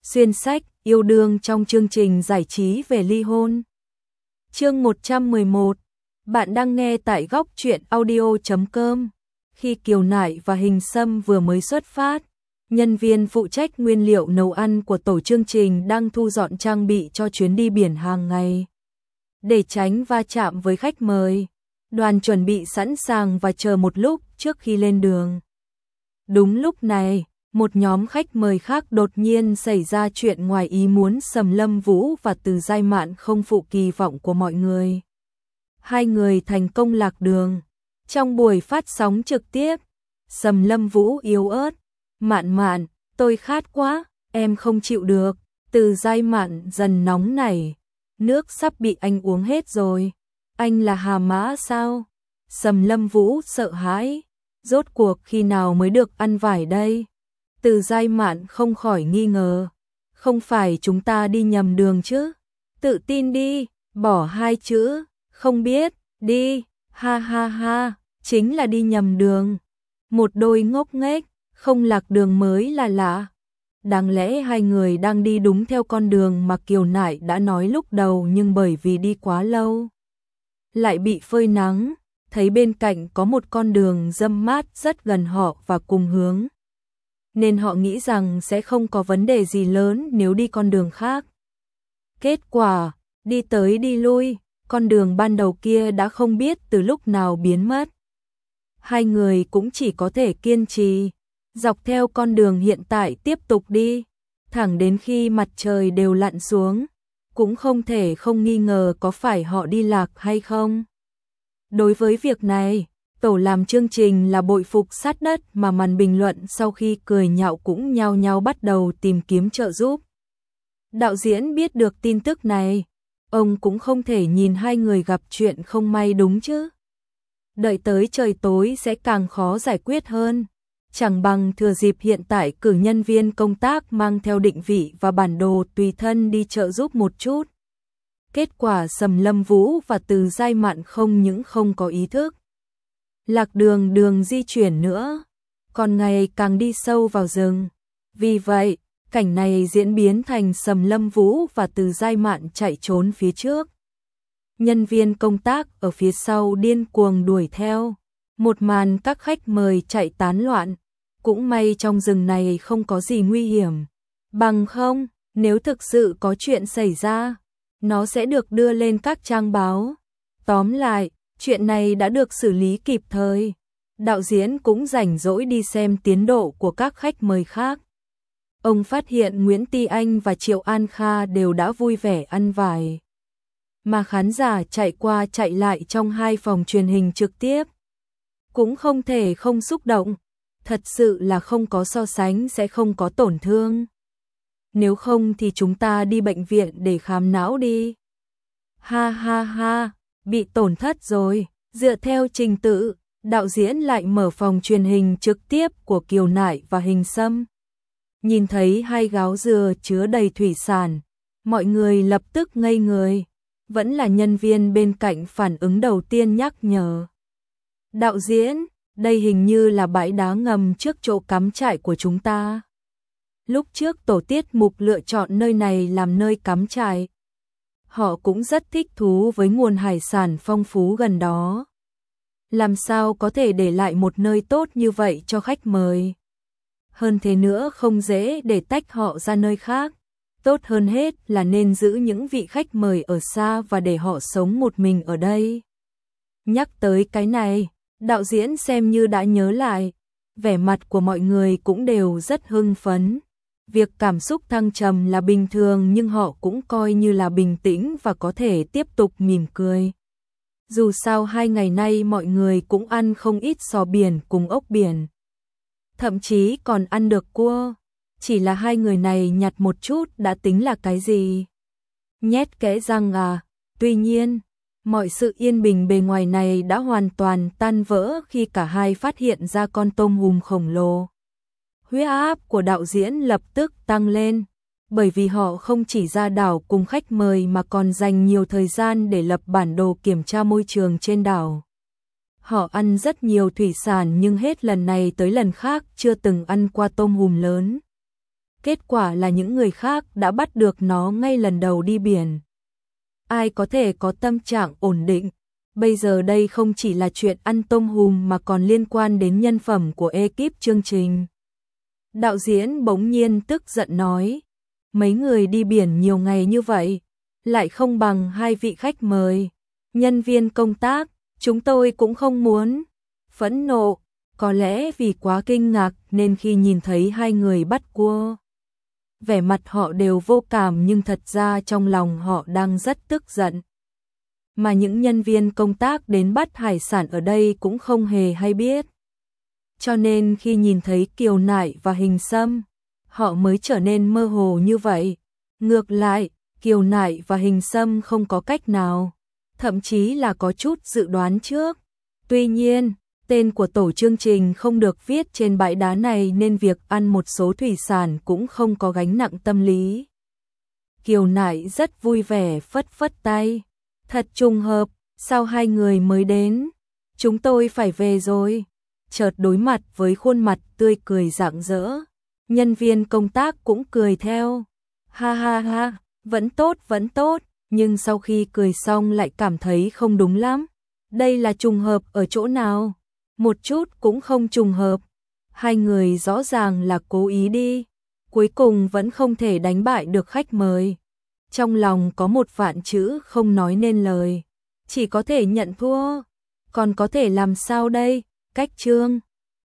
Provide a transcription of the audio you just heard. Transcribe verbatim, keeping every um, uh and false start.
Xuyên sách, yêu đương trong chương trình giải trí về ly hôn. Chương một trăm mười một. Bạn đang nghe tại góc truyện audio chấm com. Khi Kiều Nại và Hình Sâm vừa mới xuất phát, nhân viên phụ trách nguyên liệu nấu ăn của tổ chương trình đang thu dọn trang bị cho chuyến đi biển hàng ngày. Để tránh va chạm với khách mời, đoàn chuẩn bị sẵn sàng và chờ một lúc trước khi lên đường. Đúng lúc này, một nhóm khách mời khác đột nhiên xảy ra chuyện ngoài ý muốn. Sầm Lâm Vũ và Từ Giai Mạn không phụ kỳ vọng của mọi người. Hai người thành công lạc đường. Trong buổi phát sóng trực tiếp, Sầm Lâm Vũ yếu ớt, "Mạn Mạn, tôi khát quá, em không chịu được." Từ Giai Mạn dần nóng nảy, "Nước sắp bị anh uống hết rồi. Anh là Hà Mã sao?" Sầm Lâm Vũ sợ hãi, "Rốt cuộc khi nào mới được ăn vải đây?" Từ Giai Mạn không khỏi nghi ngờ, "Không phải chúng ta đi nhầm đường chứ? Tự tin đi, bỏ hai chữ, không biết, đi, ha ha ha, chính là đi nhầm đường." Một đôi ngốc nghếch, không lạc đường mới là lạ. Đáng lẽ hai người đang đi đúng theo con đường mà Kiều Nại đã nói lúc đầu, nhưng bởi vì đi quá lâu, lại bị phơi nắng, thấy bên cạnh có một con đường râm mát rất gần họ và cùng hướng, nên họ nghĩ rằng sẽ không có vấn đề gì lớn nếu đi con đường khác. Kết quả, đi tới đi lui, con đường ban đầu kia đã không biết từ lúc nào biến mất. Hai người cũng chỉ có thể kiên trì, dọc theo con đường hiện tại tiếp tục đi, thẳng đến khi mặt trời đều lặn xuống, cũng không thể không nghi ngờ có phải họ đi lạc hay không. Đối với việc này, tổ làm chương trình là bội phục sát đất, mà màn bình luận sau khi cười nhạo cũng nhao nhao bắt đầu tìm kiếm trợ giúp. Đạo diễn biết được tin tức này, ông cũng không thể nhìn hai người gặp chuyện không may đúng chứ. Đợi tới trời tối sẽ càng khó giải quyết hơn, chẳng bằng thừa dịp hiện tại cử nhân viên công tác mang theo định vị và bản đồ tùy thân đi trợ giúp một chút. Kết quả Sầm Lâm Vũ và Từ Giai Mạn không những không có ý thức lạc đường đường di chuyển nữa, còn ngày càng đi sâu vào rừng. Vì vậy, cảnh này diễn biến thành Sầm Lâm Vũ và Từ Giai Mạn chạy trốn phía trước, nhân viên công tác ở phía sau điên cuồng đuổi theo. Một màn các khách mời chạy tán loạn. Cũng may trong rừng này không có gì nguy hiểm, bằng không, nếu thực sự có chuyện xảy ra, nó sẽ được đưa lên các trang báo. Tóm lại, chuyện này đã được xử lý kịp thời. Đạo diễn cũng rảnh rỗi đi xem tiến độ của các khách mời khác. Ông phát hiện Nguyễn Ti Anh và Triệu An Kha đều đã vui vẻ ăn vải, mà khán giả chạy qua chạy lại trong hai phòng truyền hình trực tiếp cũng không thể không xúc động. Thật sự là không có so sánh sẽ không có tổn thương. Nếu không thì chúng ta đi bệnh viện để khám não đi. Ha ha ha, bị tổn thất rồi. Dựa theo trình tự, đạo diễn lại mở phòng truyền hình trực tiếp của Kiều Nại và Hình Sâm. Nhìn thấy hai gáo dừa chứa đầy thủy sản, mọi người lập tức ngây người. Vẫn là nhân viên bên cạnh phản ứng đầu tiên nhắc nhở. "Đạo diễn, đây hình như là bãi đá ngầm trước chỗ cắm trại của chúng ta. Lúc trước tổ tiết mục lựa chọn nơi này làm nơi cắm trại. Họ cũng rất thích thú với nguồn hải sản phong phú gần đó. Làm sao có thể để lại một nơi tốt như vậy cho khách mời? Hơn thế nữa không dễ để tách họ ra nơi khác. Tốt hơn hết là nên giữ những vị khách mời ở xa và để họ sống một mình ở đây." Nhắc tới cái này, đạo diễn xem như đã nhớ lại, vẻ mặt của mọi người cũng đều rất hưng phấn. Việc cảm xúc thăng trầm là bình thường, nhưng họ cũng coi như là bình tĩnh và có thể tiếp tục mỉm cười. Dù sao hai ngày nay mọi người cũng ăn không ít sò biển cùng ốc biển, thậm chí còn ăn được cua. Chỉ là hai người này nhặt một chút đã tính là cái gì? Nhét kẽ răng à? Tuy nhiên, mọi sự yên bình bề ngoài này đã hoàn toàn tan vỡ khi cả hai phát hiện ra con tôm hùm khổng lồ. Huyết áp của đạo diễn lập tức tăng lên, bởi vì họ không chỉ ra đảo cùng khách mời mà còn dành nhiều thời gian để lập bản đồ kiểm tra môi trường trên đảo. Họ ăn rất nhiều thủy sản nhưng hết lần này tới lần khác chưa từng ăn qua tôm hùm lớn. kết quả là những người khác đã bắt được nó ngay lần đầu đi biển. Ai có thể có tâm trạng ổn định? Bây giờ đây không chỉ là chuyện ăn tôm hùm mà còn liên quan đến nhân phẩm của ekip chương trình. Đạo diễn bỗng nhiên tức giận nói, mấy người đi biển nhiều ngày như vậy, lại không bằng hai vị khách mời. Nhân viên công tác, chúng tôi cũng không muốn. Phẫn nộ, có lẽ vì quá kinh ngạc nên khi nhìn thấy hai người bắt cua, vẻ mặt họ đều vô cảm nhưng thật ra trong lòng họ đang rất tức giận. Mà những nhân viên công tác đến bắt hải sản ở đây cũng không hề hay biết. Cho nên khi nhìn thấy Kiều Nại và Hình Sâm, họ mới trở nên mơ hồ như vậy. Ngược lại, Kiều Nại và Hình Sâm không có cách nào, thậm chí là có chút dự đoán trước. Tuy nhiên, tên của tổ chương trình không được viết trên bãi đá này nên việc ăn một số thủy sản cũng không có gánh nặng tâm lý. Kiều Nại rất vui vẻ phất phất tay. Thật trùng hợp, sao hai người mới đến? Chúng tôi phải về rồi. Chợt đối mặt với khuôn mặt tươi cười rạng rỡ. Nhân viên công tác cũng cười theo. Ha ha ha, vẫn tốt vẫn tốt. Nhưng sau khi cười xong lại cảm thấy không đúng lắm. Đây là trùng hợp ở chỗ nào? Một chút cũng không trùng hợp. Hai người rõ ràng là cố ý đi. Cuối cùng vẫn không thể đánh bại được khách mời. Trong lòng có một vạn chữ không nói nên lời. Chỉ có thể nhận thua. Còn có thể làm sao đây? Cách chương